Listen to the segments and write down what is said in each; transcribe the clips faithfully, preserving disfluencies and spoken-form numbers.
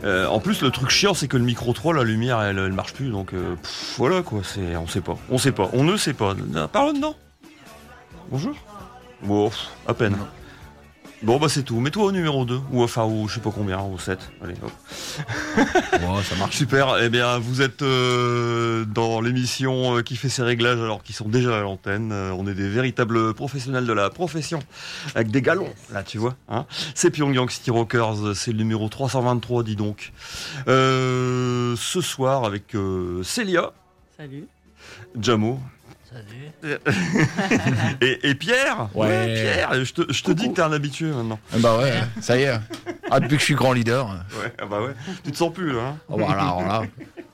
Euh, en plus, le truc chiant, c'est que le micro trois, la lumière, elle, elle marche plus. Donc euh, pff, voilà quoi, c'est, on sait pas. On sait pas. On ne sait pas. Parle dedans. Bonjour. Bon, pff, à peine. Bon bah c'est tout, mets-toi au numéro deux, ou enfin au je sais pas combien, au sept, allez hop. Oh, ça marche. Super, eh bien vous êtes euh, dans l'émission euh, qui fait ses réglages alors qu'ils sont déjà à l'antenne, euh, on est des véritables professionnels de la profession, avec des galons, là tu vois, hein. C'est Pyongyang City Rockers, c'est le numéro trois cent vingt-trois, dis donc. Euh, ce soir avec euh, Célia. Salut. Jamo. Salut. et, et Pierre. Ouais. ouais Pierre, je te, je te dis que t'es un habitué maintenant. Bah ouais, ça y est. Ah, depuis que je suis grand leader. Ouais, ah bah ouais. Tu te sens plus là. Hein oh, voilà, alors là.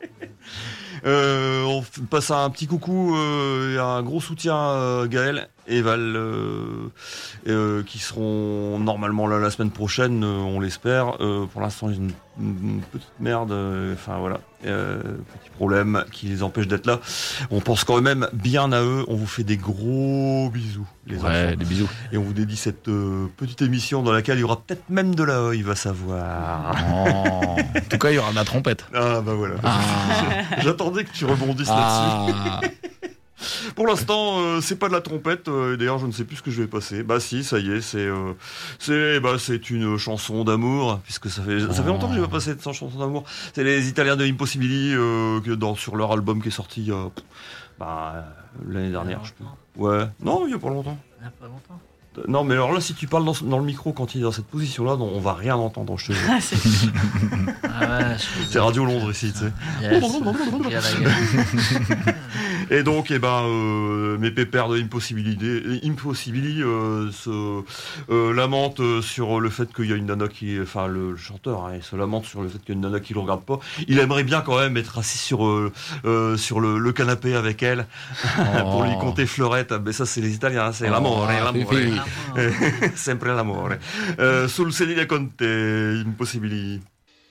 Euh, on passe un petit coucou euh, et un gros soutien à Gaël et Val euh, euh, qui seront normalement là la semaine prochaine, euh, on l'espère. Euh, pour l'instant, j'ai une, une petite merde. Enfin euh, voilà, euh, petit problème qui les empêche d'être là. On pense quand même bien à eux. On vous fait des gros bisous, les ouais, enfants. Des bisous. Et on vous dédie cette euh, petite émission dans laquelle il y aura peut-être même de la il va savoir. Oh. En tout cas, il y aura de la trompette. Ah bah voilà. Ah. J'attendais que tu rebondisses ah. là-dessus. Pour l'instant, euh, c'est pas de la trompette. Euh, d'ailleurs, je ne sais plus ce que je vais passer. Bah si, ça y est, c'est euh, c'est bah c'est une chanson d'amour, puisque ça fait ça fait longtemps que j'ai pas passé de chanson d'amour. C'est les Italiens de Impossibili euh, que dans sur leur album qui est sorti euh, bah l'année dernière. Je peux... Ouais. Non, il y a pas longtemps. Il y a pas longtemps. Non, mais alors là, si tu parles dans, dans le micro quand il est dans cette position-là, non, on va rien entendre, je te jure. Ah, c'est... ah ouais, c'est Radio Londres ici, tu sais. Yes. Et donc, eh ben, euh, mes pépères de Impossibilité, Impossibili euh, se euh, lamentent sur le fait qu'il y a une nana qui, enfin, le, le chanteur, hein, il se lamente sur le fait qu'il y a une nana qui le regarde pas. Il aimerait bien quand même être assis sur euh, euh, sur le, le canapé avec elle oh. pour lui compter fleurette. Mais ça, c'est les Italiens, hein, c'est oh, l'amore, hein, l'amore. Sempre l'amore. Euh, sul sedile con te, Impossibili.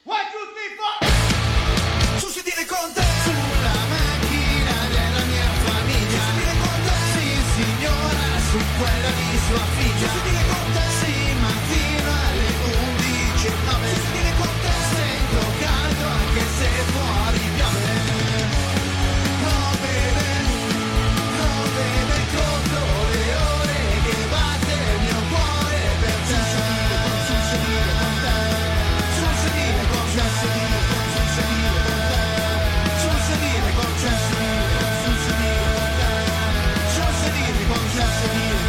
Quella di sua figlia, si dire con te, sì, ma fino alle undici e nove, si dire con te, sento caldo anche se fuori piove. Non beve, non beve contro le ore che batte il mio cuore per te. Sul sedile con te, sul sedile con te, sul sedile con te, sul sedile con te, sul sedile con te, sul sedile con te, sul sedile con te.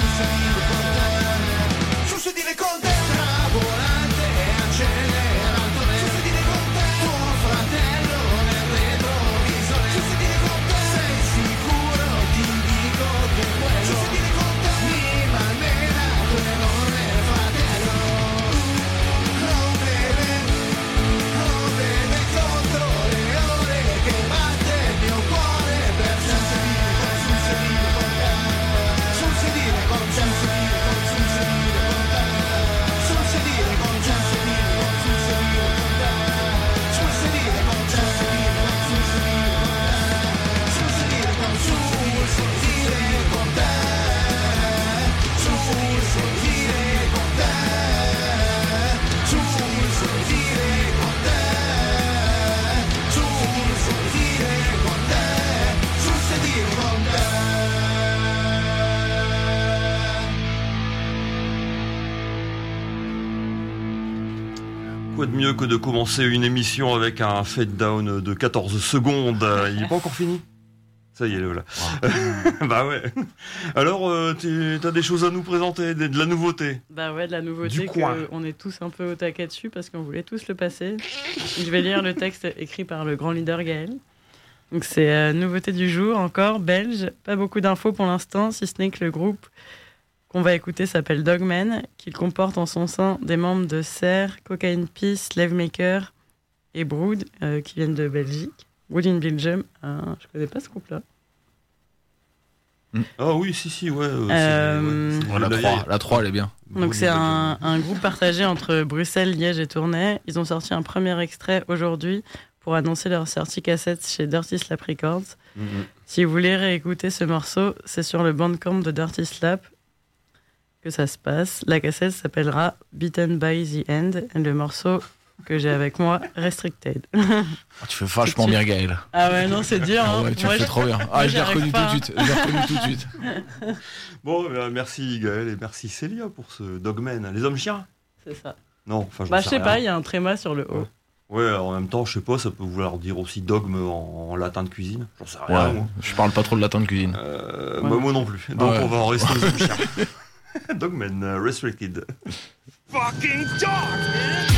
Sul sedile con te, travolante e accelerato. Sul sedile con te, tuo fratello nel retrovisore. Sul sedile con te, sei sicuro, ti dico che quello. Sul sedile con te, mi malmena come non è fratello. Non beve, non beve contro le ore che batte il mio cuore per te. Sul sedile con te, sul sedile con te, sul sedile con te. Quoi de mieux que de commencer une émission avec un fade down de quatorze secondes. Il n'est pas encore fini. Ça y est, voilà. Wow. Bah ouais. Alors, euh, t'as des choses à nous présenter, de, de la nouveauté. Bah ouais, de la nouveauté qu'on est tous un peu au taquet dessus parce qu'on voulait tous le passer. Je vais lire le texte écrit par le grand leader Gaël. Donc c'est euh, nouveauté du jour, encore, belge. Pas beaucoup d'infos pour l'instant, si ce n'est que le groupe qu'on va écouter s'appelle Dogman, qu'il comporte en son sein des membres de Serre, Cocaine Peace, Slavemaker et Brood, euh, qui viennent de Belgique. Brood in Belgium, euh, je connais pas ce groupe-là. Ah oui, si, si, ouais. Euh, euh, c'est, ouais, c'est, la, trois, la trois, elle est bien. Donc c'est un, un groupe partagé entre Bruxelles, Liège et Tournai. Ils ont sorti un premier extrait aujourd'hui pour annoncer leur sortie cassette chez Dirty Slap Records. Mm-hmm. Si vous voulez réécouter ce morceau, c'est sur le Bandcamp de Dirty Slap que ça se passe. La cassette s'appellera Beaten by the End et le morceau que j'ai avec moi, Restricted. Ah, tu fais vachement bien, Gaël. Ah ouais, non, c'est dur. Ah Hein. ouais, tu Moi, le fais je- trop bien. moi, Ah, je j'y l'ai arrive reconnu tout pas. de suite. Je l'ai reconnu tout de suite. Bon, euh, merci Gaël et merci Célia pour ce Dogman. Les hommes chiens? C'est ça. Non, enfin, je Bah, ne je sais pas, il y a un tréma sur le haut. Ouais, en même temps, je sais pas, ça peut vouloir dire aussi dogme en, en latin de cuisine. J'en sais rien. Ouais, moi. je parle pas trop de latin de cuisine. Euh, Ouais. bah, moi non plus. Donc Ouais. on va en rester aux hommes chiens. Dogman uh, Restricted. Fucking dog, man!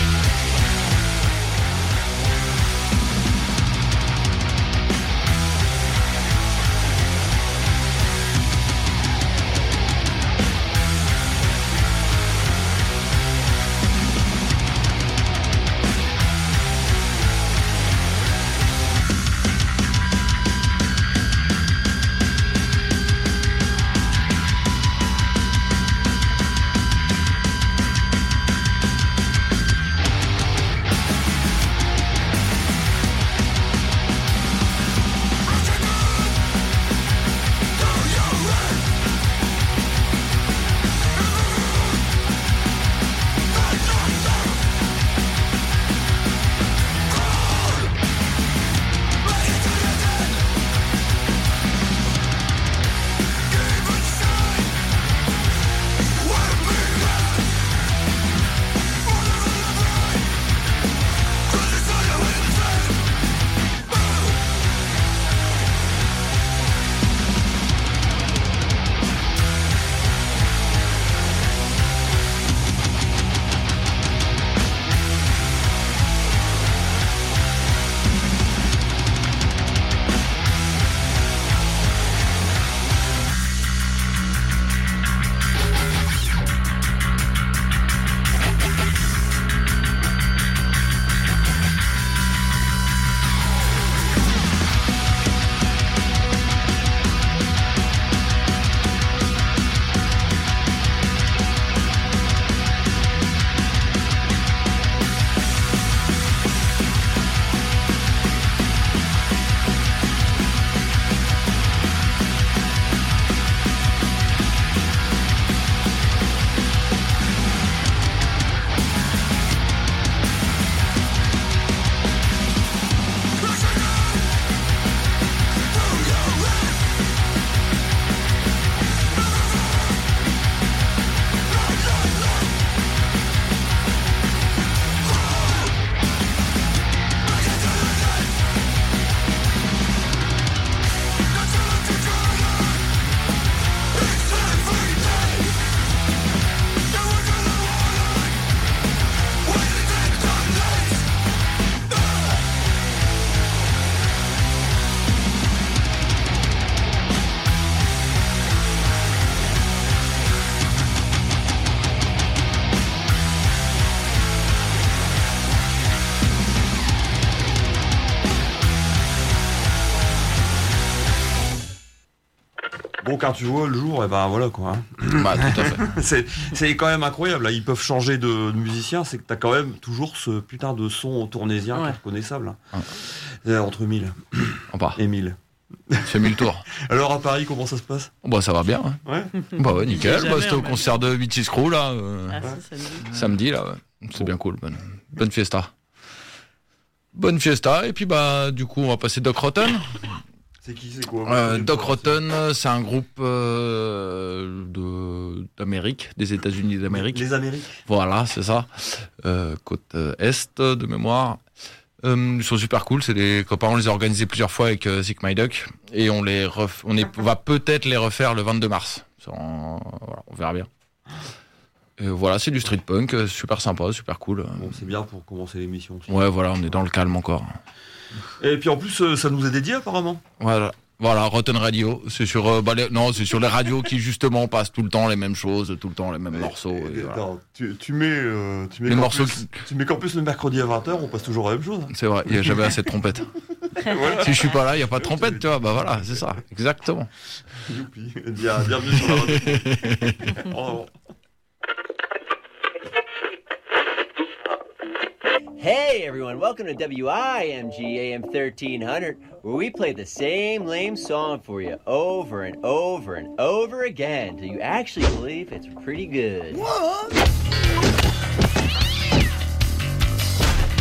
Bon, quand tu vois le jour, et ben voilà quoi. hein. Bah, tout à fait. c'est, c'est quand même incroyable. Là. Ils peuvent changer de, de musicien, c'est que t'as quand même toujours ce putain de son tournésien Ouais. qui est reconnaissable. Ouais. Euh, Entre mille On part. et mille. C'est mis le tour. Alors à Paris, comment ça se passe? Bah, ça va bien. hein. Ouais. Bah, ouais, nickel. Jamais, Bah, c'était au on m'a concert de Beaches Crew, là. euh, Ah si, ça me dit. Samedi, là. Ouais. C'est bien cool. Bonne, bonne fiesta. Bonne fiesta. Et puis, bah, du coup, on va passer Doc Rotten. C'est qui, c'est quoi? Euh, C'est Doc quoi, Rotten, c'est un groupe euh, de, d'Amérique, des États-Unis c'est- d'Amérique. Les Amériques. Voilà, c'est ça. Euh, côte euh, Est, de mémoire. Euh, ils sont super cool, c'est des copains, on les a organisés plusieurs fois avec euh, Sick My Duck. Et on les ref... on, est... on va peut-être les refaire le vingt-deux mars. Ça, on... Voilà, on verra bien. Et voilà, c'est du street punk, euh, super sympa, super cool. Bon, c'est bien pour commencer l'émission aussi. Ouais, voilà, on est dans le calme encore. Et puis en plus, euh, ça nous est dédié apparemment. Voilà. Voilà, Rotten Radio, c'est sur euh, bah, les... non, c'est sur les radios qui justement passent tout le temps les mêmes choses, tout le temps les mêmes Mais- morceaux. et- et voilà. attends, tu, tu mets, euh, tu mets Les qu'en morceaux plus- tu mets qu'en plus le mercredi à vingt heures, on passe toujours la même chose. C'est vrai, il n'y a jamais assez de trompette. Voilà. Si je suis pas là, il n'y a pas de trompette, tu vois. Bah voilà, c'est ça, exactement. Youpi. Bien- Bienvenue sur la radio. Oh, Hey everyone, welcome to W I M G A M thirteen hundred, where we play the same lame song for you over and over and over again till you actually believe it's pretty good.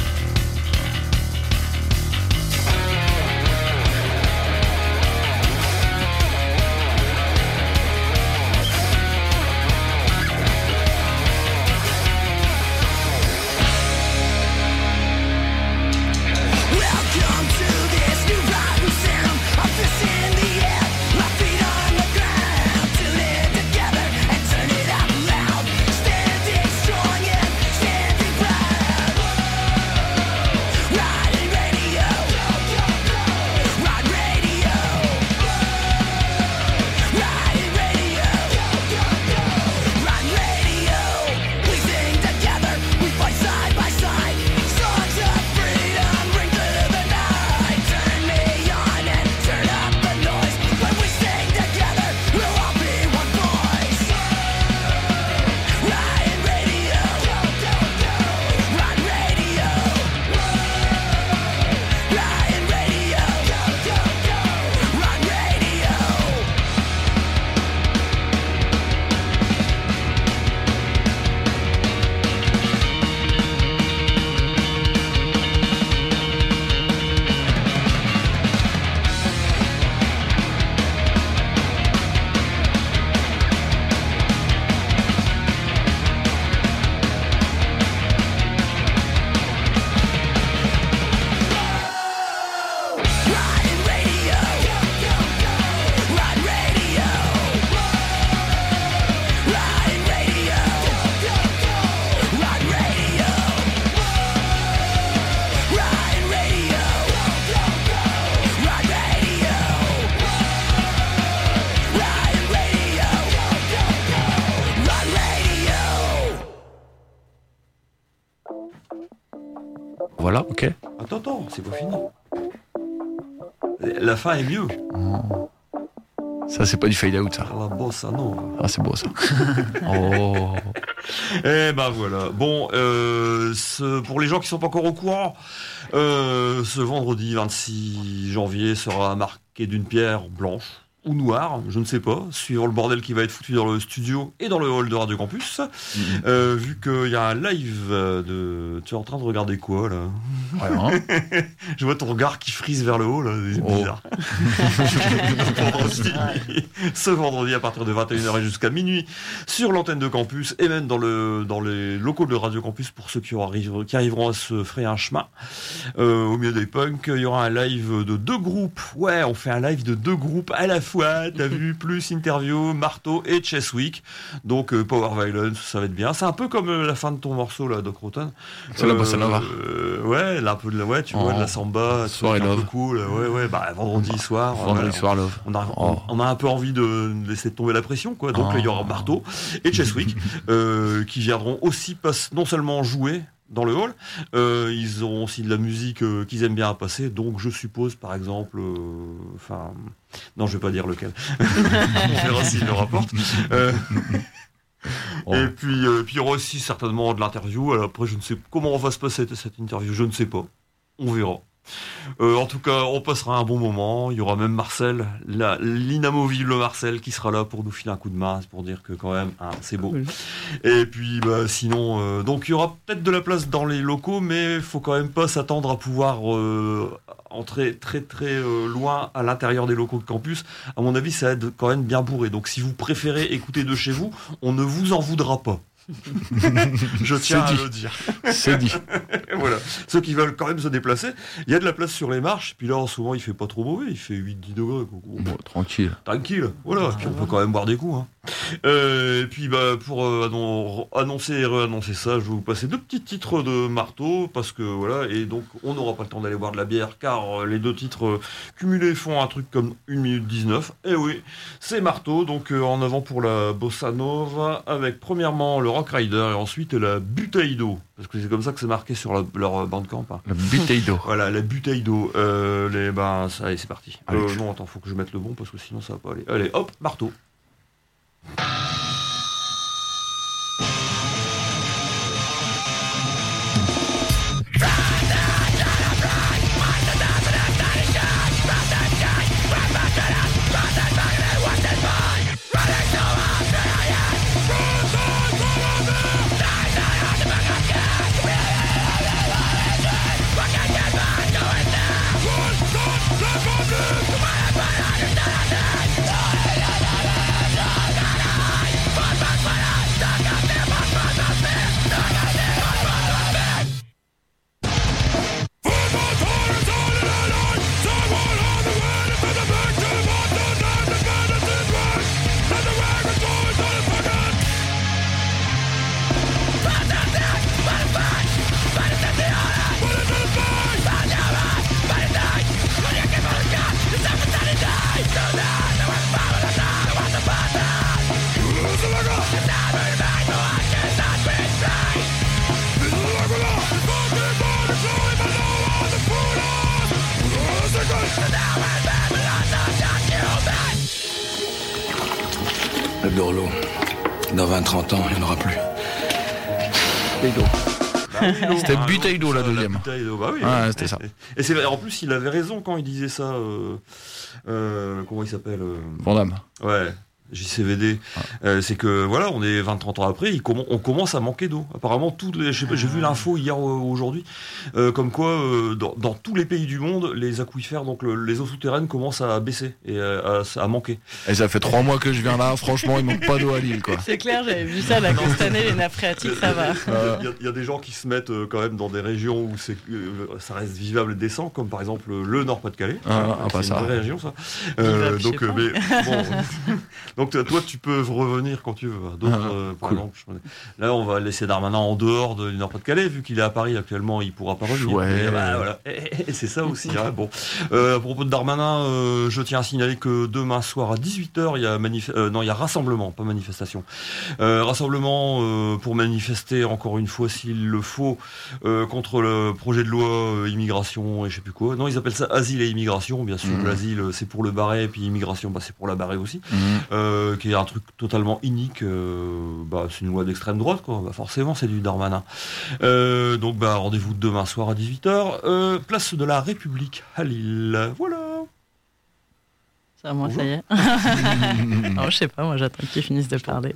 Voilà, ok. Attends, attends, c'est pas fini. La fin est mieux. Oh. Ça, c'est pas du fade out, ça. La bossa nova. Ah, c'est beau, ça. Oh. Eh ben voilà. Bon, euh, ce, pour les gens qui sont pas encore au courant, euh, ce vendredi vingt-six janvier sera marqué d'une pierre blanche ou noire, je ne sais pas, suivant le bordel qui va être foutu dans le studio et dans le hall de Radio Campus. Mmh. Euh, vu qu'il y a un live de... Tu es en train de regarder quoi, là? Ouais, hein. Je vois ton regard qui frise vers le haut, là, c'est oh. bizarre. vendredi, ce vendredi, à partir de vingt et une heures et jusqu'à minuit, sur l'antenne de Campus, et même dans, le, dans les locaux de Radio Campus, pour ceux qui, arriveront, qui arriveront à se frayer un chemin, euh, au milieu des punks, il y aura un live de deux groupes. Ouais, on fait un live de deux groupes à la fois. T'as vu, plus interview, marteau et Chesswick. Donc euh, Power Violence, ça va être bien. C'est un peu comme euh, la fin de ton morceau là, Doc Rotten. C'est euh, la bossa nova. Euh, ouais, là un peu de la, ouais, tu oh. vois de la samba, soirée love. Un peu cool. Ouais, ouais, bah vendredi soir. Vendredi euh, soir love. On a, oh. on, on a un peu envie de laisser tomber la pression, quoi. Donc oh. il y aura marteau et Chesswick euh, qui viendront aussi pas, non seulement jouer dans le hall, euh, ils auront aussi de la musique euh, qu'ils aiment bien à passer, donc je suppose par exemple, enfin, euh, non je vais pas dire lequel, on verra s'il le rapporte. Euh, oh. Et puis, euh, puis il y aura aussi certainement de l'interview. Alors après je ne sais comment on va se passer cette interview, je ne sais pas, on verra. Euh, en tout cas, on passera un bon moment. Il y aura même Marcel, la, l'inamovible Marcel, qui sera là pour nous filer un coup de main, pour dire que quand même, hein, c'est beau. Oui. Et puis, bah, sinon, euh, donc il y aura peut-être de la place dans les locaux, mais il faut quand même pas s'attendre à pouvoir euh, entrer très très euh, loin à l'intérieur des locaux de campus. À mon avis, ça va être quand même bien bourré. Donc, si vous préférez écouter de chez vous, on ne vous en voudra pas. Je tiens à le dire. C'est dit. Voilà. Ceux qui veulent quand même se déplacer, il y a de la place sur les marches. Puis là, en ce moment, il fait pas trop mauvais. Il fait huit dix degrés. Bon, tranquille. Tranquille. Voilà. Puis on peut quand même boire des coups. Hein. Euh, et puis, bah, pour euh, annon- annoncer et réannoncer ça, je vais vous passer deux petits titres de marteau. Parce que voilà. Et donc, on n'aura pas le temps d'aller boire de la bière. Car euh, les deux titres euh, cumulés font un truc comme une minute dix-neuf. Et oui, c'est marteau. Donc, euh, en avant pour la bossa nova. Avec premièrement le Rock Rider et ensuite la bouteille d'eau, parce que c'est comme ça que c'est marqué sur la, leur bandcamp. Hein. La bouteille d'eau. Voilà, la bouteille d'eau. Euh, les, ben, ça, allez, c'est parti. Allez. Euh, non, attends, faut que je mette le bon parce que sinon ça va pas aller. Allez, hop, marteau. Le Dorlo, dans vingt trente ans, il n'y en aura plus. C'était bouteille d'eau la deuxième. La bouteille d'eau, bah oui. Ah, ouais. c'était ça. Et c'est en plus, il avait raison quand il disait ça. Euh, euh, comment il s'appelle euh, Van Damme. Ouais. J C V D, ah. euh, c'est que voilà, on est vingt trente ans après, il comm- on commence à manquer d'eau. Apparemment, tout les, je sais pas, j'ai vu l'info hier ou aujourd'hui, euh, comme quoi euh, dans, dans tous les pays du monde, les aquifères, donc le, les eaux souterraines commencent à baisser et à, à, à manquer. Et ça fait trois mois que je viens là, franchement, il manque pas d'eau à Lille, quoi. C'est clair, j'avais vu ça là, que cette année, les nappes phréatiques, ça va. Il y, y a des gens qui se mettent euh, quand même dans des régions où c'est, euh, ça reste vivable et décent, comme par exemple le Nord-Pas-de-Calais. Ah, ah, c'est pas une ça. vraie région, ça. Euh, donc, euh, mais bon, Donc toi, tu peux revenir quand tu veux. D'autres, Ah, euh, par cool. exemple, je- là, on va laisser Darmanin en dehors de, du Nord-Pas-de-Calais, vu qu'il est à Paris actuellement, il pourra pas revenir. Ouais. Et bah, voilà. Et, et c'est ça aussi. Hein. Bon, euh, à propos de Darmanin, euh, je tiens à signaler que demain soir à dix-huit heures, il y a manif- euh, non, il y a rassemblement, pas manifestation. Euh, rassemblement euh, pour manifester encore une fois, s'il le faut, euh, contre le projet de loi euh, immigration et je sais plus quoi. Non, ils appellent ça asile et immigration. Bien sûr, Mmh. l'asile c'est pour le barrer, et puis immigration, bah, c'est pour la barrer aussi. Mhm. Euh, qui est un truc totalement inique. Euh, bah, c'est une loi d'extrême droite, quoi. Bah, forcément, c'est du Darmanin. Euh, donc, bah, rendez-vous demain soir à dix-huit heures. Euh, place de la République à Lille. Voilà. Ça, moi, Bonjour. ça y est. Non, je sais pas, moi, j'attends qu'ils finissent de parler.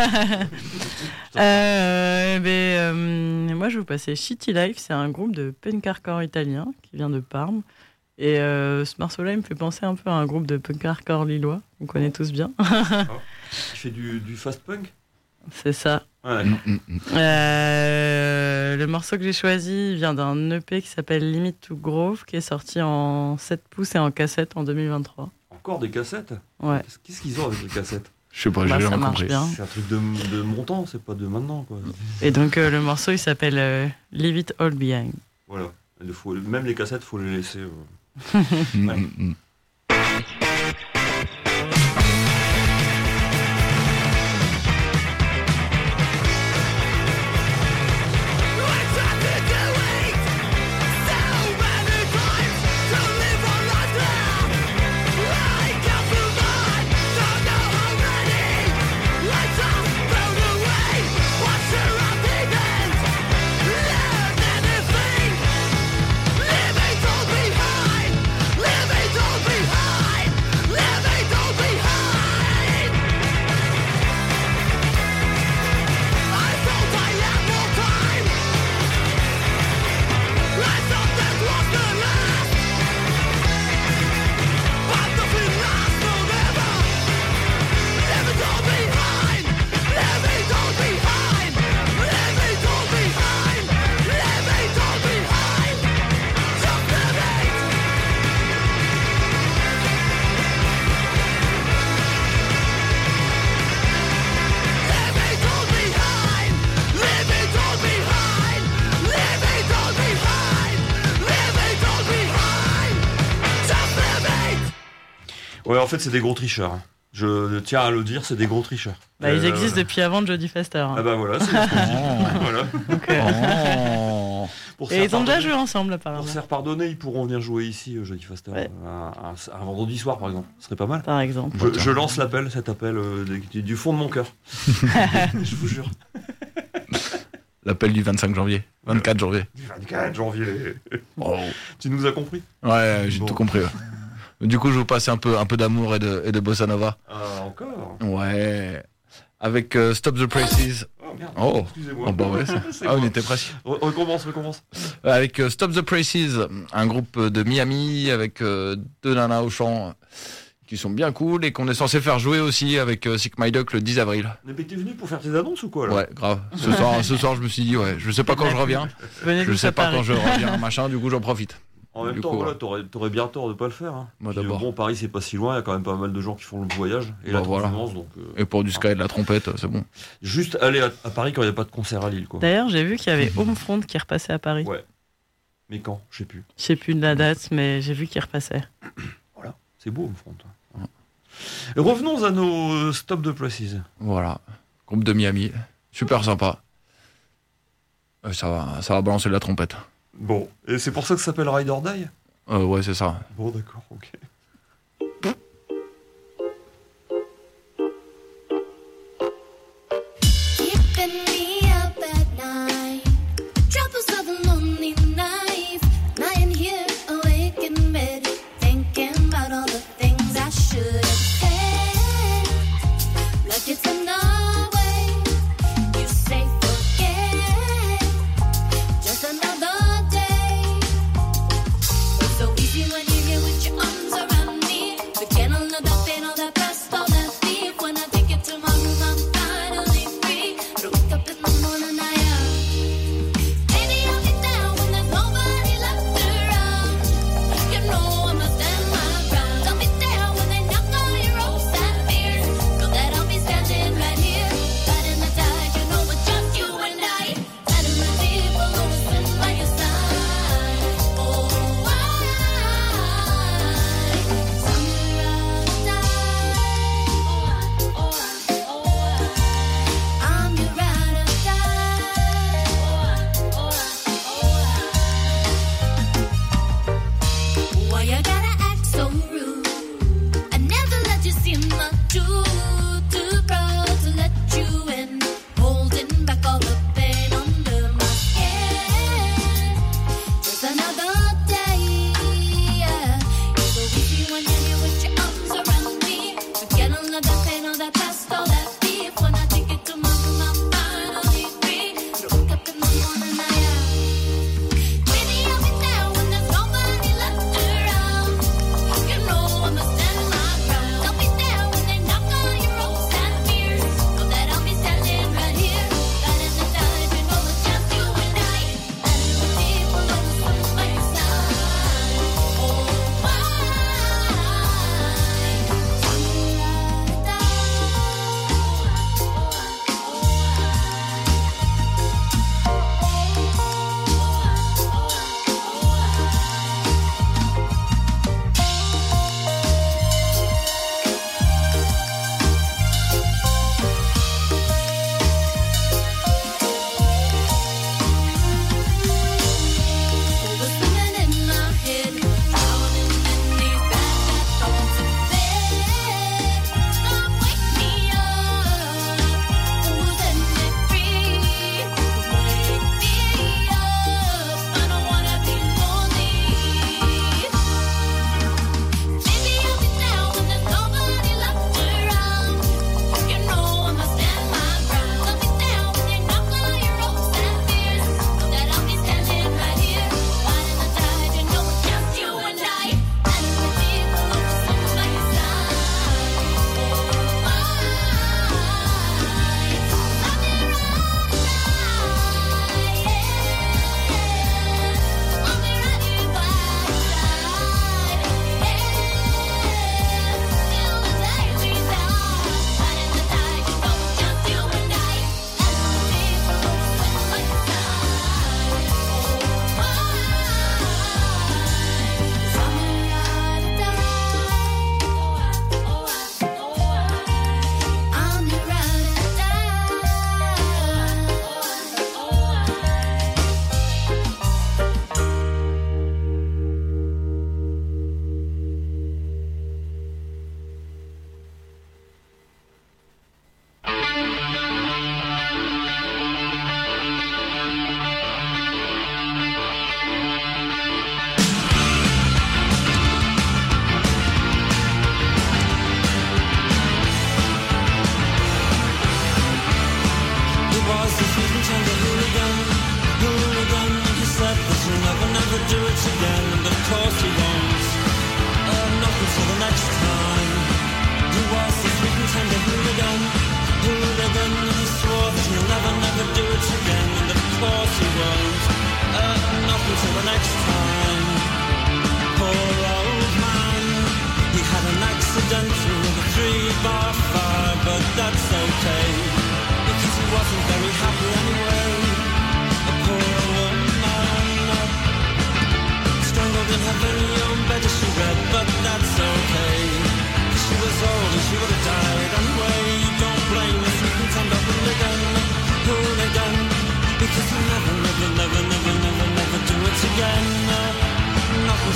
Euh, ben, euh, moi, je vais vous passer Shitty Life. C'est un groupe de punk hardcore italien qui vient de Parme. Et euh, ce morceau-là, il me fait penser un peu à un groupe de punk hardcore lillois. On connaît tous bien. Tu fais du, du fast punk. C'est ça. Ouais, Mhm. d'accord. Mhm. Euh, le morceau que j'ai choisi vient d'un E P qui s'appelle Limit to Grove, qui est sorti en sept pouces et en cassette en deux mille vingt-trois. Encore des cassettes. Ouais. Qu'est-ce- Qu'est-ce qu'ils ont avec les cassettes? Je sais pas, Bah, j'ai ça jamais marche compris. bien. C'est un truc de, de montant, c'est pas de maintenant, quoi. Et donc, euh, le morceau, il s'appelle euh, Leave It All Behind. Voilà. Il faut, même les cassettes, faut les laisser. euh. Mhm. Ouais. Mhm. Ouais, en fait, c'est des gros tricheurs. hein. Je tiens à le dire, c'est des gros tricheurs. Bah, ils Euh, existent depuis avant Jodie Foster. hein. Ah bah voilà, c'est ce qu'on dit. Voilà. Donc, euh, Oh. Pour se Et faire ils ont déjà pardonner- joué ensemble, Pour apparemment. se faire pardonner, ils pourront venir jouer ici, euh, Jodie Foster, Ouais. un, un- un vendredi soir par exemple. Ce serait pas mal. Par exemple. Je, je lance l'appel, cet appel euh, du, du fond de mon cœur. Je vous jure. L'appel du vingt-cinq janvier. vingt-quatre janvier. Du vingt-quatre janvier. Oh. Tu nous as compris? Ouais, j'ai Bon. tout compris. ouais. Du coup, je vous passe un peu, un peu d'amour et de, et de bossa nova. Ah, encore? Ouais. Avec euh, Stop the Presses. Oh merde. Oh. Excusez-moi. Oh, bah ouais, c'est- C'est ah, on moi. était presque. Re- Recommence, recommence. Avec euh, Stop the Presses, un groupe de Miami avec euh, deux nanas au chant qui sont bien cool et qu'on est censé faire jouer aussi avec euh, Sick My Duck le dix avril. Mais t'es venu pour faire tes annonces ou quoi là? Ouais, grave. Ce soir, ce soir, je me suis dit, ouais, je sais pas quand je reviens. Venez Je tous sais à pas Paris. quand je reviens, machin, du coup, j'en profite. En même Du temps, coup, voilà, ouais. t'aurais, t'aurais bien tort de pas le faire. Hein. Moi, Puis, d'abord. Bon, Paris c'est pas si loin, il y a quand même pas mal de gens qui font le voyage et Bah, la voilà. transhumance, donc euh, Et pour du sky et de la trompette, c'est bon. juste aller à, à Paris quand il n'y a pas de concert à Lille, quoi. D'ailleurs, j'ai vu qu'il y avait Homefront qui repassait à Paris. Ouais. Mais quand? Je sais plus. Je sais plus de la date, mais j'ai vu qu'il repassait. Voilà, c'est beau, Homefront. Hein. Et revenons à nos euh, Stop the Presses. Voilà. Groupe de Miami. Super sympa. Euh, ça va, ça va balancer de la trompette. Bon, et c'est pour ça que ça s'appelle Ride or Die? Euh, ouais, c'est ça. Bon, d'accord, ok. Keeping me up at night. Troubles of a lonely life. Lying here awake in bed, thinking about all the things I should have said. Like it's another way. You say forget. Just another day. It's so easy when you're here with your arms around.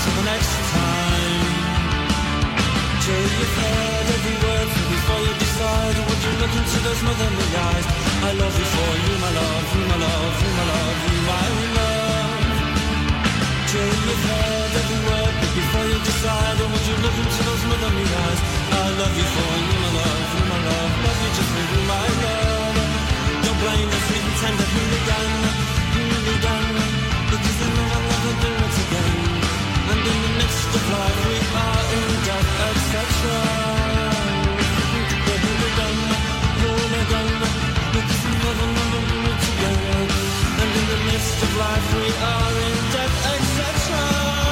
until the next time. Till you've heard every word from before you decide. Would you look into those motherly eyes? I love you for you, my love, you, my love, you, my love, you, my love. Till you've heard every word, but before you decide, would you look into those motherly eyes? I love you for you, my love, you, my love, love you just for you, my love. Don't blame the sweet and tender hooligan, hooligan, because they know I'll never do it again. And in the midst of life we are in death, et cetera. The hooligan, hooligan, because we never, never do it again. And in the midst of life we are in death, et cetera.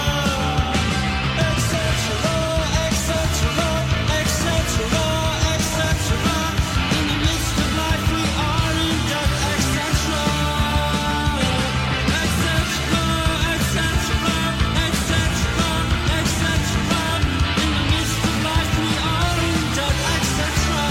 Et cetera, et cetera, et cetera, et cetera. In the midst of life we are in death, et cetera. Et cetera, et cetera, et cetera, et cetera. In the midst of life we are in death, et cetera.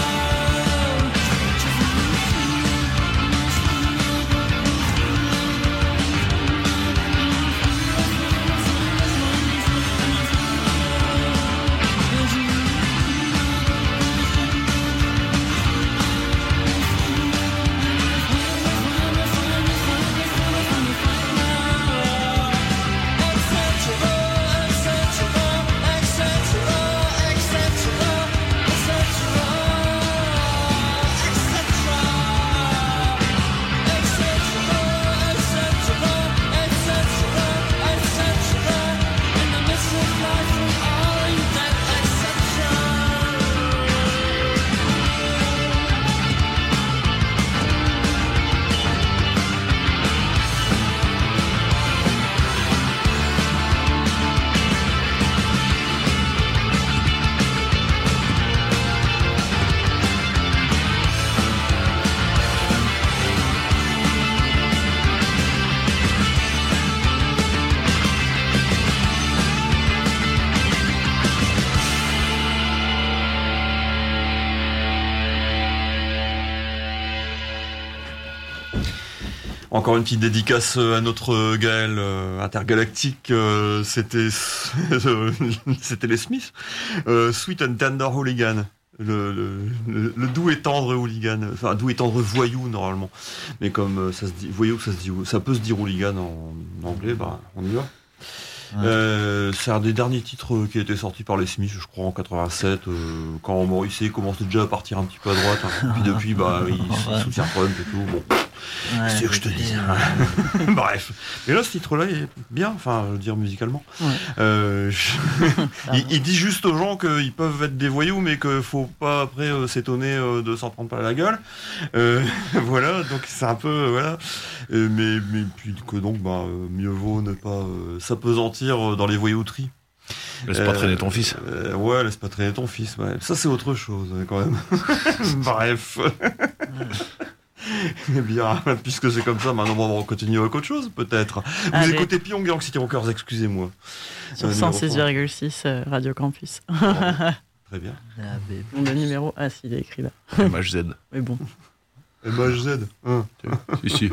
Encore une petite dédicace à notre Gaël euh, intergalactique. Euh, c'était c'était les Smiths. Euh, Sweet and Tender Hooligan. Le, le, le, le doux et tendre hooligan. Enfin, doux et tendre voyou normalement. Mais comme euh, ça se dit voyou, ça se dit, ça peut se dire hooligan en, en anglais. Bah, on y va. Ouais. Euh, c'est un des derniers titres qui a été sorti par les Smiths, je crois en quatre-vingt-sept, euh, quand Morrissey commençait déjà à partir un petit peu à droite. Hein. Puis depuis, bah, il, il soutient punk et tout. Bon. Ouais, c'est ce que je te dis. Hein. Bref. Mais là, ce titre-là est bien, enfin, je veux dire musicalement. Ouais. Euh, je... il, il dit juste aux gens qu'ils peuvent être des voyous, mais qu'il faut pas après euh, s'étonner euh, de s'en prendre par la gueule. Euh, voilà, donc c'est un peu, euh, voilà. Euh, mais, mais puis que donc, bah, euh, mieux vaut ne pas euh, s'apesantir dans les voyouteries. Laisse pas euh, traîner ton fils. Euh, ouais, laisse pas traîner ton fils. Ouais. Ça, c'est autre chose, quand même. Bref. Eh bien, puisque c'est comme ça, maintenant on va continuer avec autre chose, peut-être. Vous Allez. Écoutez Pyong et City Rockers, excusez-moi. Sur cent six virgule six euh, Radio Campus. Oh, très bien. Bon, le numéro, ah si, il est écrit là. M H Z. Mais bon. M H Z hein. Si, si.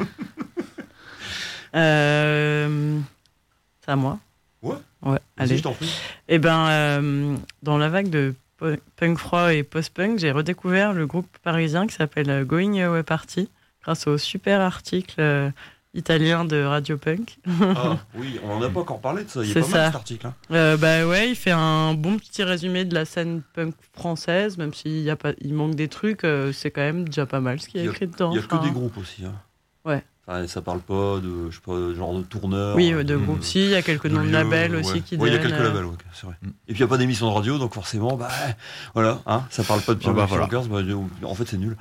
Euh, c'est à moi. Ouais. Ouais, allez. Je t'en prie. Eh ben, euh, dans la vague de punk froid et post-punk, j'ai redécouvert le groupe parisien qui s'appelle Going Away Party grâce au super article euh, italien de Radio Punk. Ah oui, on n'en a pas encore parlé de ça, il y a pas ça. Mal cet article. Hein. Euh, bah ouais, il fait un bon petit résumé de la scène punk française, même s'il y a pas, il manque des trucs, euh, c'est quand même déjà pas mal ce qu'il y a, y a écrit dedans. Il y a que des groupes aussi. Hein. Ouais. Enfin, ça parle pas de, je sais pas, genre de tourneurs. Oui, de groupes. Mmh. Si, il y a quelques noms de labels ouais. aussi qui ouais, donnent. Il y a quelques labels, ouais, c'est vrai. Mmh. Et puis il n'y a pas d'émission de radio, donc forcément, bah, voilà, hein, ça parle pas de Pierre bah, voilà. Rockers, bah, en fait, c'est nul.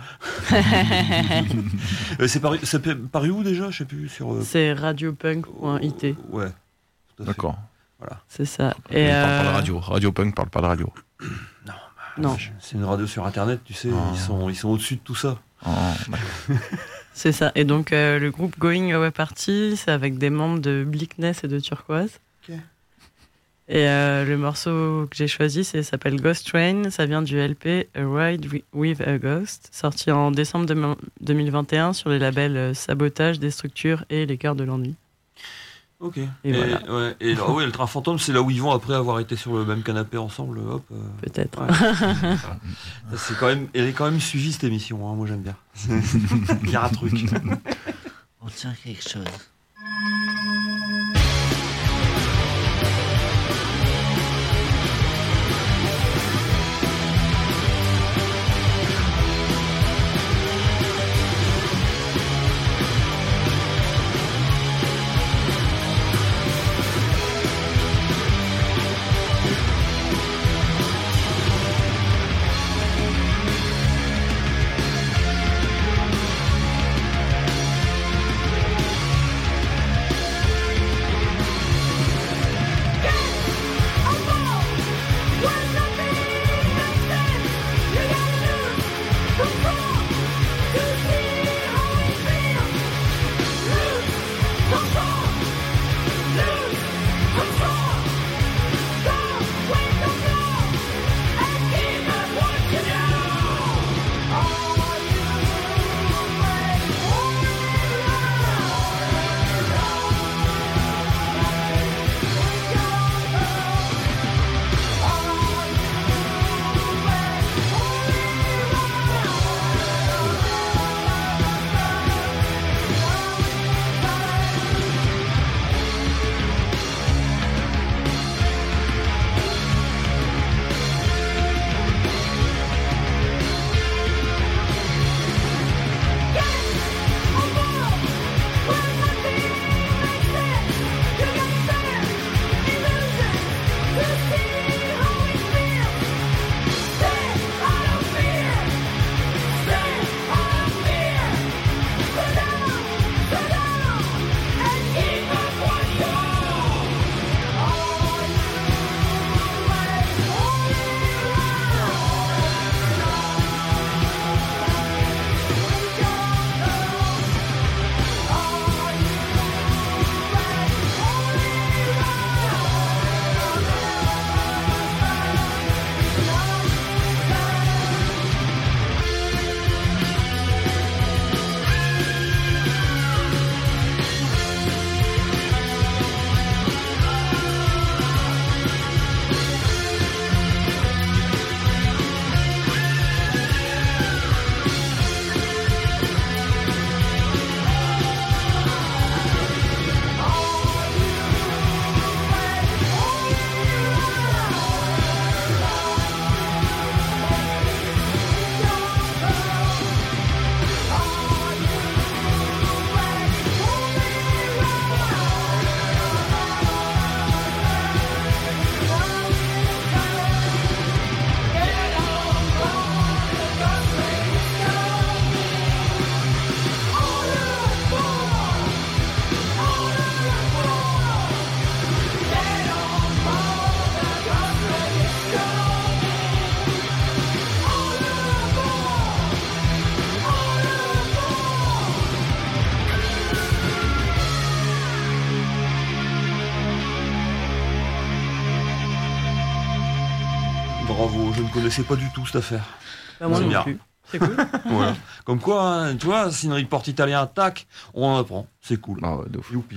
c'est paru, c'est paru où déjà, je sais plus sur. Euh... C'est radiopunk point I T. Euh, ouais. D'accord. Voilà. C'est ça. Et euh... parle pas de radio. Radio Punk parle pas de radio. Non. Bah, non. C'est une radio sur Internet, tu sais. Oh. Ils sont, ils sont au-dessus de tout ça. Oh, c'est ça. Et donc, euh, le groupe Going Away Party, c'est avec des membres de Bleakness et de Turquoise. Okay. Et euh, le morceau que j'ai choisi, ça s'appelle Ghost Train. Ça vient du L P A Ride with a Ghost, sorti en décembre deux mille vingt et un sur les labels Sabotage, Destructure et Les Cœurs de l'Ennui. Ok. Et Et, voilà. ouais, et là, ouais, le train fantôme, c'est là où ils vont après avoir été sur le même canapé ensemble. Hop. euh, Peut-être. ouais. Ça, c'est quand même, elle est quand même suivie cette émission. Hein, moi j'aime bien. Il y a un truc. On tient quelque chose. Bravo, je ne connaissais pas du tout cette affaire. Bah, moi C'est non bien. plus. C'est cool. Voilà. Comme quoi, hein, tu vois, si une report italien, tac, on en apprend. C'est cool. Ah ouais, de ouf. Youpi. Ouais,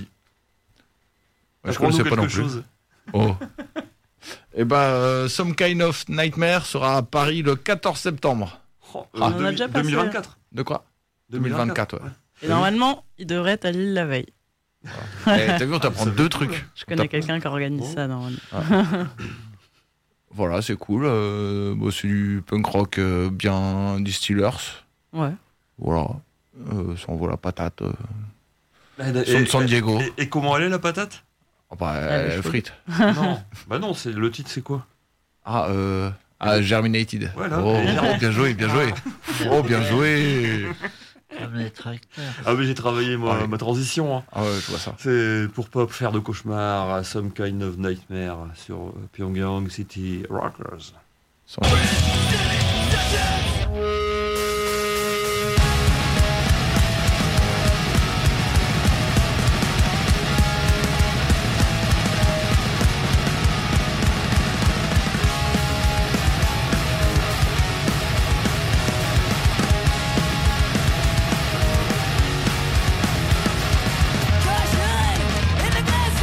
je Apprends-nous connaissais pas non quelque plus. chose. Oh. Et ben, euh, Some Kind of Nightmare sera à Paris le quatorze septembre. Oh, On en a déjà passé. deux mille vingt-quatre. De quoi deux mille vingt-quatre, ouais. Et normalement, il devrait être à Lille la veille. Eh, t'as vu, on t'apprend Ça deux fait trucs. cool. Je connais T'as- quelqu'un qui organise Oh. ça normalement. Voilà, c'est cool. Euh, bon, c'est du punk rock euh, bien Distillers. Ouais. Voilà. Euh, ça envoie la patate. Euh. Et, Son de San Diego. Et, et comment elle est la patate Ah bah, Elle est euh, chaude. frites. Non. Bah non, c'est le titre, c'est quoi Ah, euh, ah, Germinated. Voilà. Oh, oh, bien joué, bien joué. Oh, bien joué. Comme les tracteurs. Ah mais j'ai travaillé moi, Ouais. ma transition. Hein. Ah ouais, je vois ça. C'est pour pas faire de cauchemar à Some Kind of Nightmare sur euh, Pyongyang City Rockers. Sans- Caution in the glass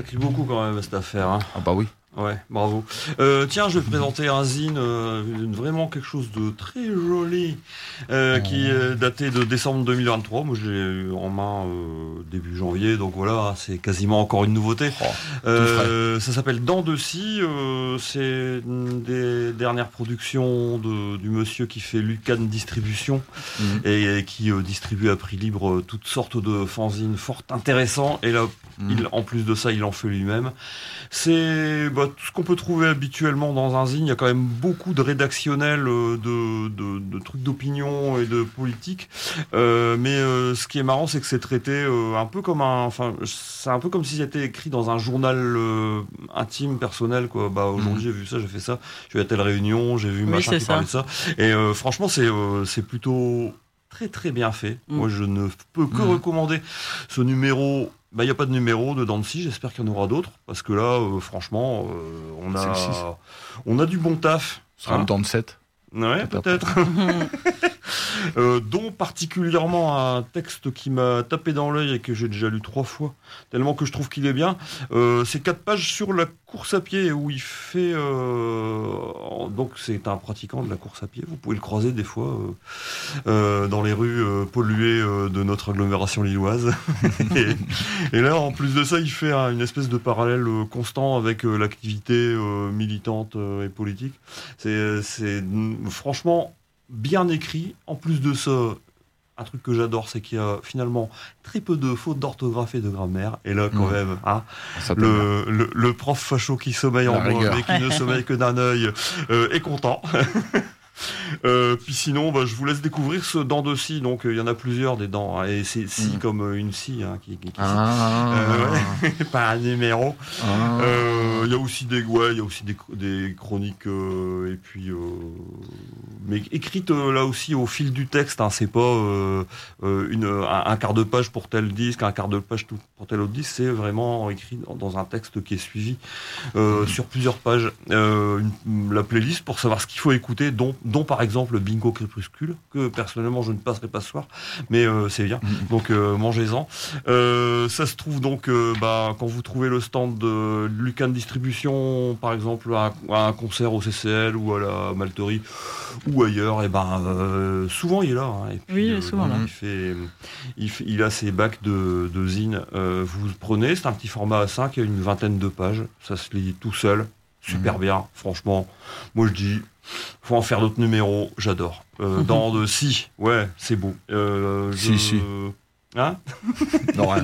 Ça crie beaucoup quand même cette affaire. Hein. Ah bah oui. Ouais, bravo. Euh, tiens, je vais présenter un zine, euh, vraiment quelque chose de très joli, euh, qui est daté de décembre deux mille vingt-trois. Moi, je l'ai eu en main euh, début janvier, donc voilà, c'est quasiment encore une nouveauté. Oh, euh, ça s'appelle Dents de scie. Euh, c'est une des dernières productions de, du monsieur qui fait Lucan Distribution mmh. et, et qui euh, distribue à prix libre euh, toutes sortes de fanzines fort intéressants. Et là, mmh. il, en plus de ça, il en fait lui-même. C'est bah, tout ce qu'on peut trouver habituellement dans un zine. Il y a quand même beaucoup de rédactionnels, euh, de, de, de trucs d'opinion et de politique. Euh, mais euh, ce qui est marrant, c'est que c'est traité euh, un peu comme un, enfin, c'est un peu comme si c'était écrit dans un journal euh, intime, personnel, quoi. Bah aujourd'hui, mmh. j'ai vu ça, j'ai fait ça, j'ai vu à telle réunion, j'ai vu oui, machin qui ça. parlait de ça. Et euh, franchement, c'est euh, c'est plutôt très très bien fait. Mmh. Moi, je ne peux que mmh. recommander ce numéro. Bah, il n'y a pas de numéro de Dancy, j'espère qu'il y en aura d'autres, parce que là, euh, franchement, euh, on, a, on a du bon taf. Ce sera hein. le temps de sept. Ouais, peut-être. euh, dont particulièrement un texte qui m'a tapé dans l'œil et que j'ai déjà lu trois fois, tellement que je trouve qu'il est bien. Euh, c'est quatre pages sur la course à pied où il fait... Euh, donc c'est un pratiquant de la course à pied, vous pouvez le croiser des fois euh, euh, dans les rues euh, polluées euh, de notre agglomération lilloise. et, et là, en plus de ça, il fait hein, une espèce de parallèle euh, constant avec euh, l'activité euh, militante euh, et politique. C'est... c'est franchement bien écrit. En plus de ça, un truc que j'adore, c'est qu'il y a finalement très peu de fautes d'orthographe et de grammaire. Et là, quand mmh. même, hein, le, le, le prof facho qui sommeille en moi, mais qui ne sommeille que d'un œil, euh, est content. Euh, puis sinon, bah, je vous laisse découvrir ce dent de scie. Donc, il euh, y en a plusieurs des dents. Hein, et c'est scie mmh. comme euh, une scie. Hein, qui, qui, qui ah, euh, ouais, pas un numéro. Il ah. euh, y a aussi des, ouais, y a aussi des, des chroniques. Euh, et puis, euh, mais écrites euh, là aussi au fil du texte. Hein, c'est pas euh, une, un, un quart de page pour tel disque, un quart de page pour tel autre disque. C'est vraiment écrit dans, dans un texte qui est suivi euh, mmh. sur plusieurs pages. Euh, une, la playlist pour savoir ce qu'il faut écouter, dont dont par exemple Bingo Crépuscule, que personnellement je ne passerai pas ce soir, mais euh, c'est bien, donc euh, mangez-en. Euh, ça se trouve donc, euh, bah, quand vous trouvez le stand de Lucan Distribution, par exemple à, à un concert au C C L ou à la Malterie ou ailleurs, et ben euh, souvent il est là. Hein, et puis, oui, il est euh, souvent là. Il, fait, il, fait, il a ses bacs de, de zine. Euh, vous le prenez, c'est un petit format A cinq, il y a une vingtaine de pages, ça se lit tout seul, super mmh. bien, franchement. Moi je dis, faut en faire d'autres numéros, j'adore. Euh, dans de si, ouais, c'est beau. Euh, si, je... si. Hein non, rien.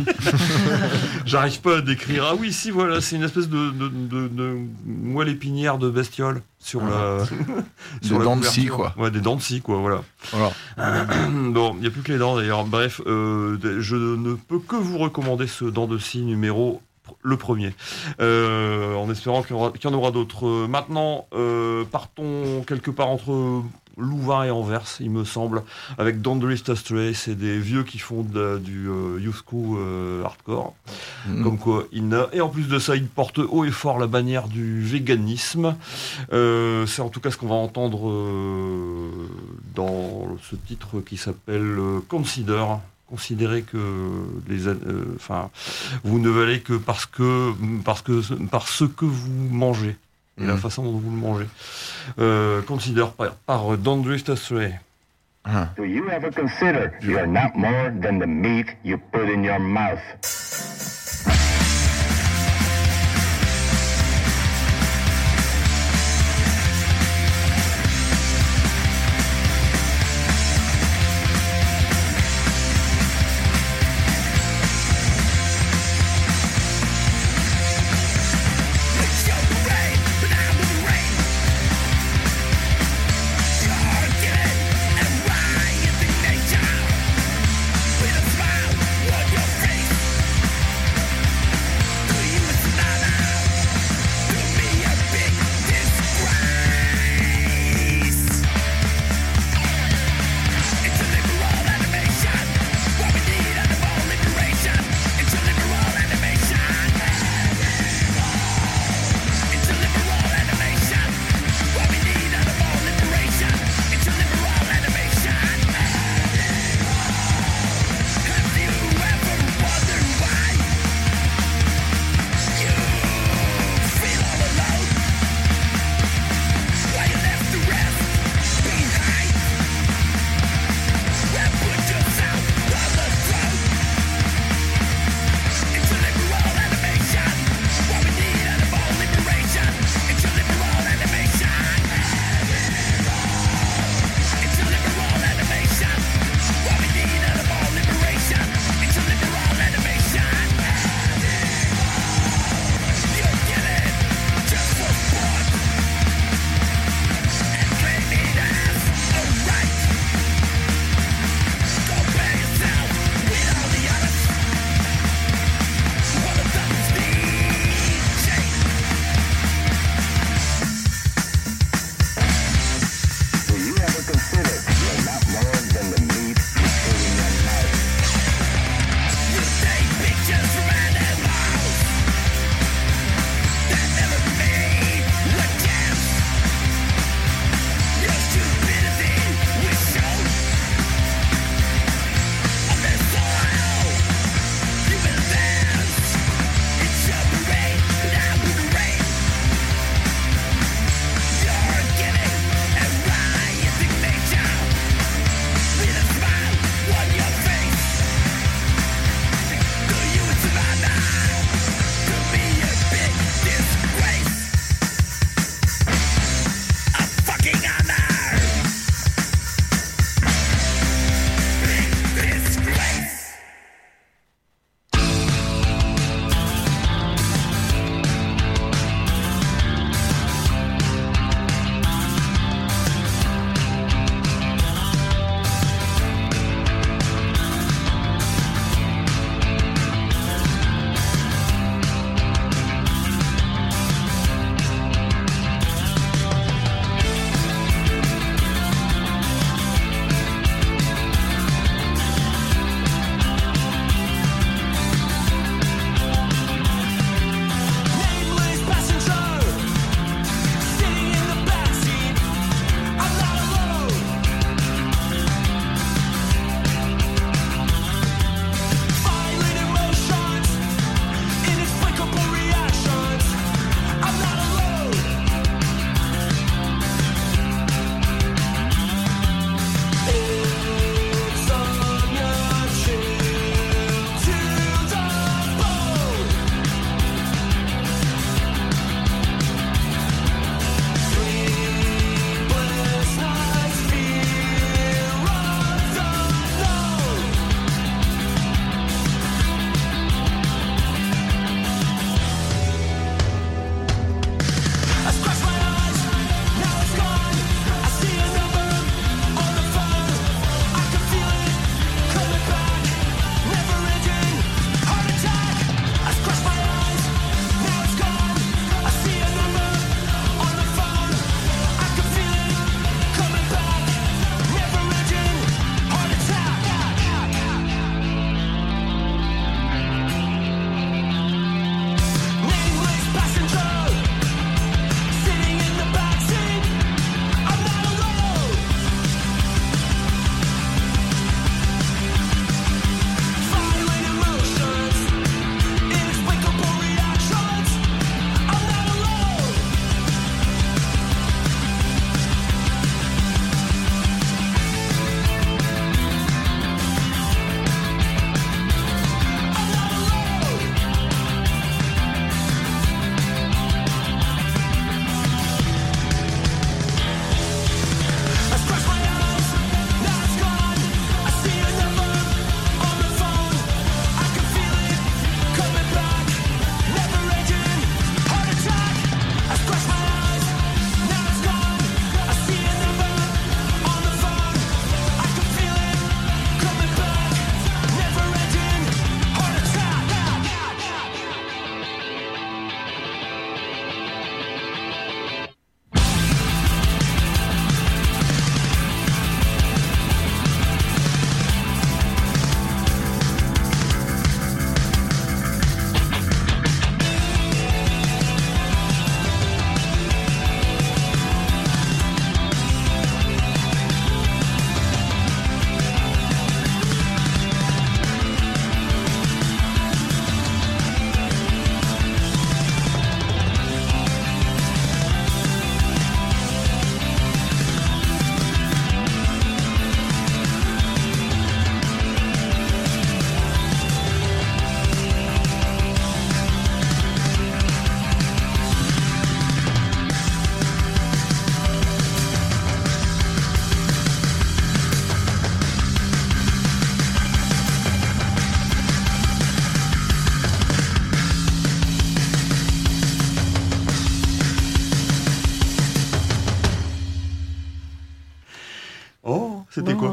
J'arrive pas à décrire. Ah oui, si, voilà, c'est une espèce de, de, de, de moelle épinière de bestiole sur ah. la. sur des la dents de scie, quoi. Ouais, des dents de scie, quoi, voilà. voilà. Bon, il n'y a plus que les dents d'ailleurs. Bref, euh, je ne peux que vous recommander ce dents de scie numéro. Le premier, euh, en espérant qu'il y, aura, qu'il y en aura d'autres. Euh, maintenant, euh, partons quelque part entre Louvain et Anvers, il me semble, avec Don't Drift Astray. C'est des vieux qui font de, du euh, youth crew euh, hardcore, mmh. comme quoi il n'a. Et en plus de ça, ils portent haut et fort la bannière du véganisme. Euh, c'est en tout cas ce qu'on va entendre euh, dans ce titre qui s'appelle euh, Consider. Considérez que les, enfin, euh, vous ne valez que parce que parce que par ce que vous mangez et mmh. la façon dont vous le mangez. Euh, considère par, par Don't Drift Astray. Uh-huh. Do you ever consider you are not more than the meat you put in your mouth? With a smile on your face,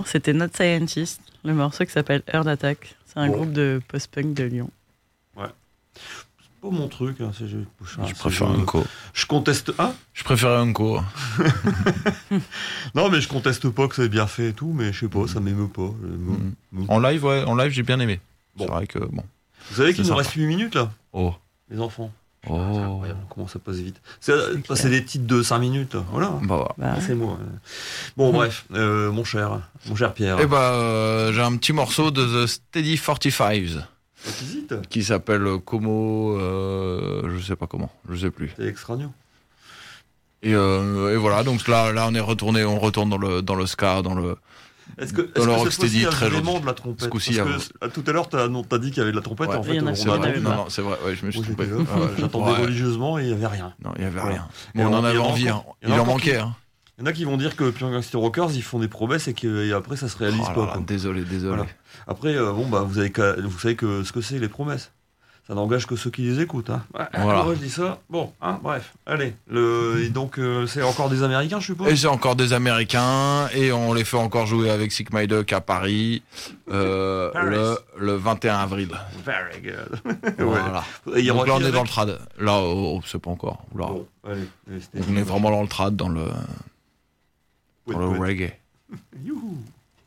c'était Not Scientist, le morceau qui s'appelle Heart Attack. C'est un Bon. groupe de post-punk de Lyon. Ouais. C'est pas mon truc. Hein, c'est, je, Je c'est- préfère je- Unco. Je conteste. Hein Je préférais Unco. Non, mais je conteste pas que c'est bien fait et tout, mais je sais pas, ça m'émeut pas. Je- Mm. Mm. En live, ouais, en live, j'ai bien aimé. Bon. C'est vrai que bon. Vous savez qu'il C'est nous sympa. reste huit minutes là, Oh. les enfants. Oh. C'est incroyable, comment ça passe vite. C'est, c'est des titres de cinq minutes. Voilà. Bah voilà. Bah, Ah, c'est moi. Bon, bref, euh, mon cher, mon cher Pierre. Et bah, euh, j'ai un petit morceau de The Steady forty-fives Réquisite, qui s'appelle Como, euh, je sais pas comment, je sais plus. c'est extraño. Et, euh, et voilà, donc là, là, on est retourné, on retourne dans le dans le ska, dans le. Est-ce que, est-ce Dans que le cette Rocksteady, fois-ci, il y a très vraiment gentil. de la trompette? Ce coup-ci, Parce il y a- que, à tout à l'heure, t'as, non, t'as dit qu'il y avait de la trompette, Ouais. en fait, Il y en a on pas, C'est en il y en vrai. avait avait Non, pas. non, c'est vrai. Ouais, je me suis Moi, trompé. j'étais là, Ouais, j'attendais ouais. religieusement et il n'y avait rien. Non, il y avait Voilà. rien. Et Mais on on- en il y avait en a envie. encore- hein. il y en Il a en encore manquait. qui- hein. Il y en a qui vont dire que Pyongyang City Rockers, ils font des promesses et qu'après ça se réalise Oh là pas. là, quoi. désolé, désolé. Voilà. Après, euh, bon, bah, vous, avez, qu'à- vous savez que ce que c'est les promesses. Ça n'engage que ceux qui les écoutent. Hein. Ouais, Voilà. moi, je dis ça. Bon, hein, bref, allez. Le, et donc, euh, c'est encore des Américains, je suppose. Et c'est encore des Américains et on les fait encore jouer avec Sick My Duck à Paris, euh, Paris. le, le vingt et un avril. Very good. Voilà. Et il y Donc aura là on qui est dans le avec trad. Là oh, oh, c'est pas encore. Oula. Bon, allez. allez, c'était- On est vraiment dans le trad, dans le, Ouais, dans le ouais. reggae. Youhou.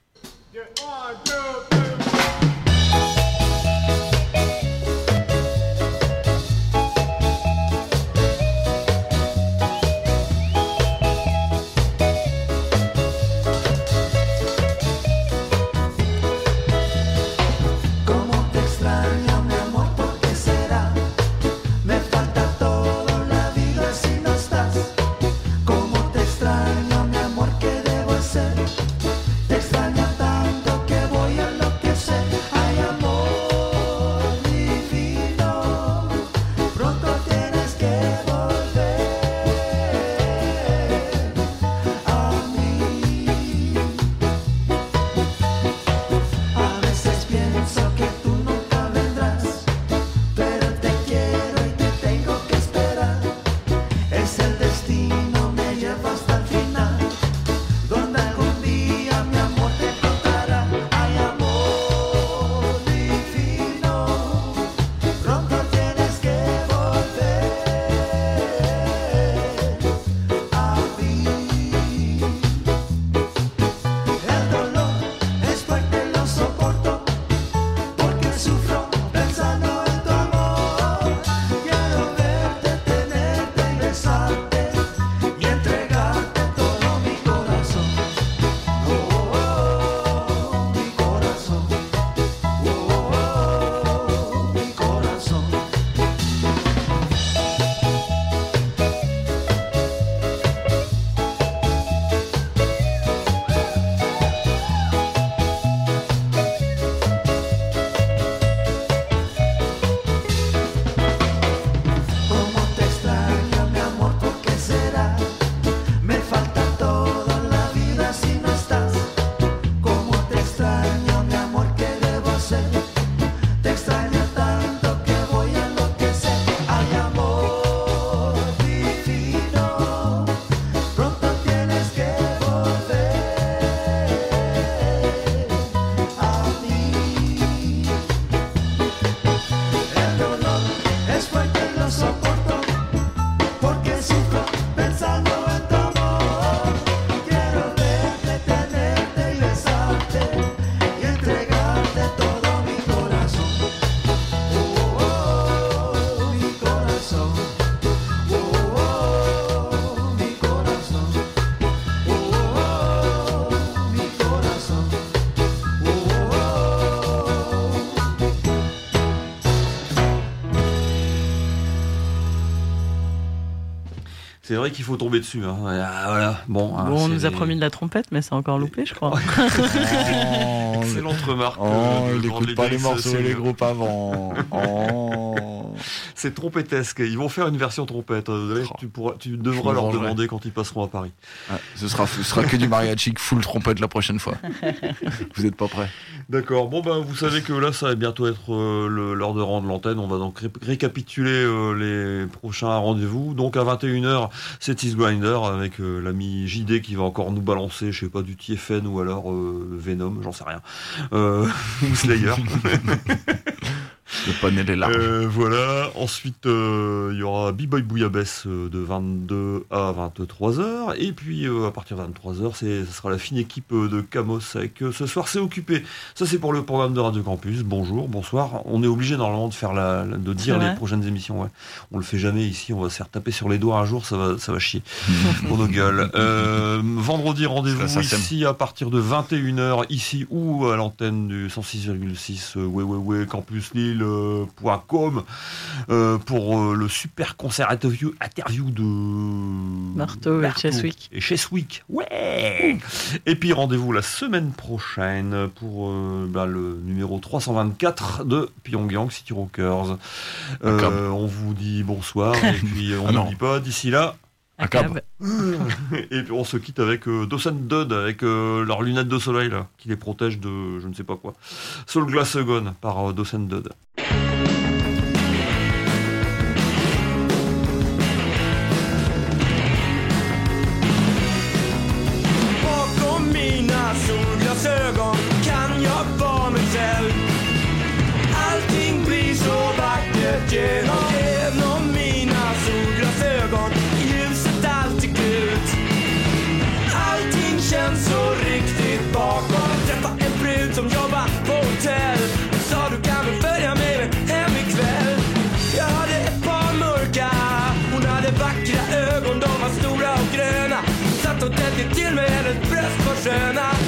Cómo te extraño, mi amor, ¿por qué será? Me falta todo la vida si no estás. Cómo te extraño, mi amor, ¿qué debo hacer? Te extraño tanto que voy a enloquecer. Ay, amor divino, pronto tienes que volver a mí. A veces pienso que tú nunca vendrás, pero te quiero y te tengo que esperar. Es el destino, me lleva hasta el final, donde algún día mi amor te encontrará. Ay, amor divino, pronto tienes que volver a mí. El dolor es fuerte, lo soporto, porque sufro pensando en tu amor. Quiero verte, tenerte y besarte y entregarte todo mi corazón. Oh, oh, oh, mi corazón. Oh, oh, oh, mi corazón. Cómo te extraño, mi amor, ¿por qué será? Me falta toda la vida si no estás. Cómo te extraño, mi amor, ¿qué debo hacer? Te extraño tanto que voy a enloquecer. Ay, amor divino, pronto tienes que volver a mí. El dolor es fuerte y lo soporto, porque sufro pensando en tu amor. Quiero verte, tenerte y besarte y entregarte todo mi corazón. Oh, oh, oh, mi corazón. Oh, oh, mi corazón. Oh, oh, mi corazón. C'est vrai qu'il faut tomber dessus. Hein. Voilà, voilà. Bon, hein, Bon, on c'est nous a des- promis de la trompette, mais c'est encore loupé, je crois. Oh, Excellente remarque. oh, euh, de il Grand écoute pas les Lyrics, morceaux c'est et les mieux. groupes avant. Oh. C'est trompetesque. Ils vont faire une version trompette. Euh, Tu, pourras, tu devras leur rangerai. demander quand ils passeront à Paris. Ouais, ce sera, ce sera que du mariachi full trompette la prochaine fois. Vous êtes pas prêts? D'accord. Bon, ben, vous savez que là, ça va bientôt être euh, le- l'heure de rendre l'antenne. On va donc ré- récapituler euh, les prochains rendez-vous. Donc, à vingt et une heures, c'est East Grinder avec euh, l'ami J D qui va encore nous balancer, je sais pas, du T F N ou alors euh, Venom, j'en sais rien. Euh, ou Slayer. Le poney des larges. Euh, voilà. Ensuite, euh, il y aura B-Boy Bouillabaisse euh, de vingt-deux à vingt-trois heures. Et puis, euh, à partir de vingt-trois heures, c'est, ce sera la fine équipe euh, de Camos avec euh, Ce soir, c'est occupé. Ça, c'est pour le programme de Radio Campus. Bonjour, bonsoir. On est obligé normalement de faire la, la- de dire C'est les vrai prochaines émissions. Ouais. On le fait jamais ici. On va se faire taper sur les doigts un jour. Ça va, ça va chier pour nos gueules. Euh, vendredi, rendez-vous Ça, ça, ici à partir de vingt et une heures, ici ou à l'antenne du cent six virgule six euh, ouais, ouais, ouais, campus lille point com euh, pour euh, le super concert interview, interview de Marteau et Cheswick. Et Cheswick, ouais. Et puis rendez-vous la semaine prochaine pour euh, bah, le numéro trois cent vingt-quatre de Pyongyang City Rockers. Euh, D'accord. on vous dit bonsoir et puis on Ah non. n'oublie pas d'ici là. Un câble. Et puis on se quitte avec euh, Dos and Dud, avec euh, leurs lunettes de soleil là, qui les protègent de je ne sais pas quoi. Soul Glass Gun par euh, Dos and Dud. Bakom mina solglasögon kan jag vara mig själv. Allting blir så vackert genom, genom mina solglasögon. Ljuset alltid gult. Allting känns så riktigt bakom. Träffa en brud som jobbar på hotell. Hon sa du kan väl följa med mig hem ikväll. Jag hade ett par mörka. Hon hade vackra ögon, de var stora och gröna. Hon satt och tänkte till mig, hennes bröst var sköna.